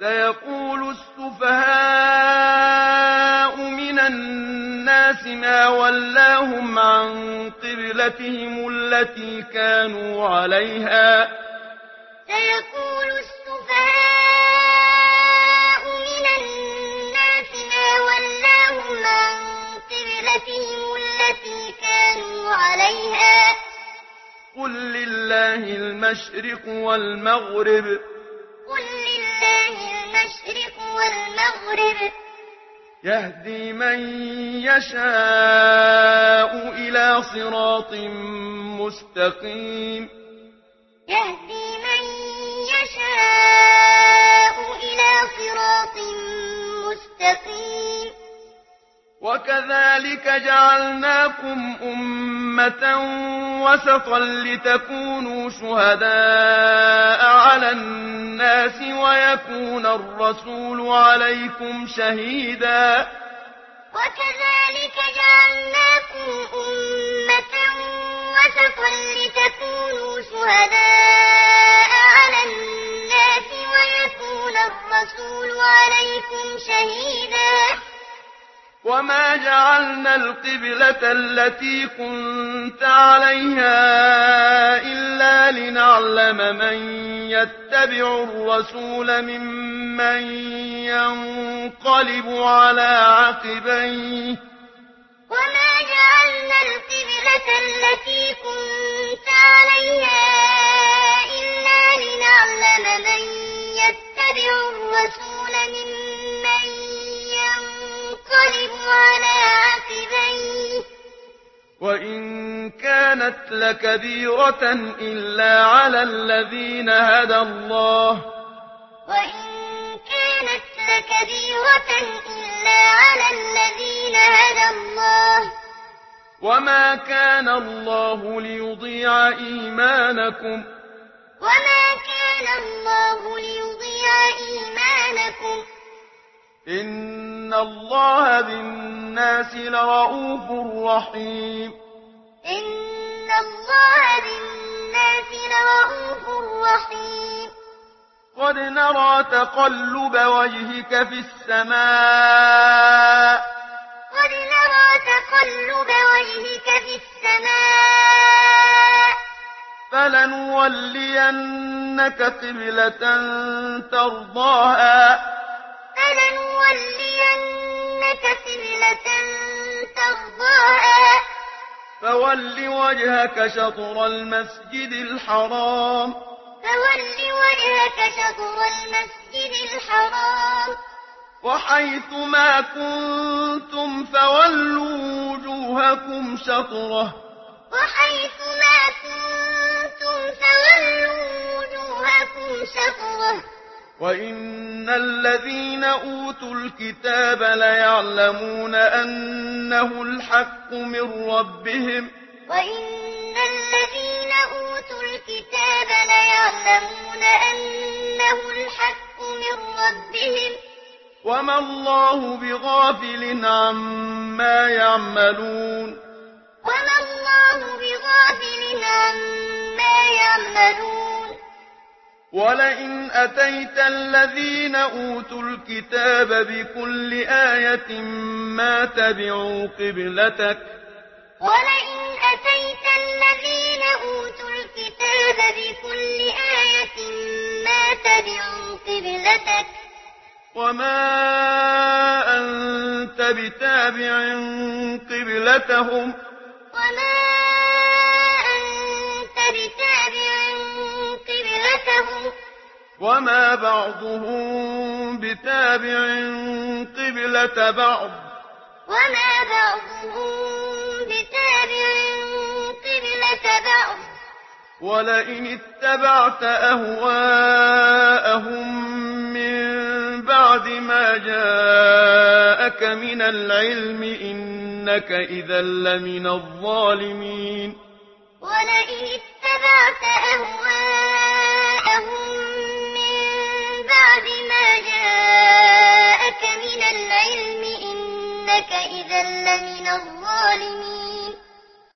سيقول السفهاء من الناس ما ولاهم عن قبلتهم التي كانوا عليها سيقول السفهاء من الناس ما ولاهم عن قبلتهم التي كانوا عليها قل لله المشرق والمغرب قل لله المشرق والمغرب يهدي من يشاء إلى صراط مستقيم يهدي من يشاء إلى صراط مستقيم وكذلك جعلناكم أمة وسطا لتكونوا شهداء على الناس ويكون الرسول عليكم شهيدا وكذلك جعلناكم أمة وسطا لتكونوا شهداء على الناس ويكون الرسول عليكم شهيدا وما جعلنا القبلة التي كنت عليها إلا لنعلم من يتبع الرسول ممن ينقلب على عقبيه وما جعلنا القبلة التي كنت عليها إلا لنعلم من يتبع الرسول ممن ينقلب على عقبيه وإن كانت لكبيرة إلا على الذين هدى الله وإن كانت لكبيرة إلا على الذين هدى الله وما كان الله ليضيع إيمانكم وما كان الله ليضيع إيمانكم إن الله بالناس لرءوف رحيم إن الله بالناس لرءوف رحيم قد نرى تقلب وجهك في السماء قد نرى تقلب وجهك في السماء فلنولينك قبلة ترضاها فلنولينك قبلة ترضاها فول وجهك شطر المسجد الحرام فول وجهك شطر المسجد الحرام وحيث ما كنتم فولوا وجوهكم شطره وحيث ما كنتم فولوا وجوهكم شطره وإن الذين أوتوا الكتاب ليعلمون أنه الحق من ربهم وإن الذين أوتوا الكتاب ليعلمون أنه الحق من ربهم وما الله بغافل عما يعملون وما الله بغافل عما يعملون ولئن أتيت الذين أوتوا الكتاب بكل آية ما تبعوا قبلتك ولئن أتيت الذين أوتوا الكتاب بكل آية ما تبعوا قبلتك وما أنت بتابع قبلتهم وما أنت بتابع قبلتهم وما بعضهم بتابع قبلة بعض وما بعضهم بتابع قبلة بعض ولئن اتبعت أهواءهم من بعد ما جاءك من العلم إنك إذا لمن الظالمين ولئن اتبعت أهواءهم من بعد ما جاءك من العلم إنك إذا لمن الظالمين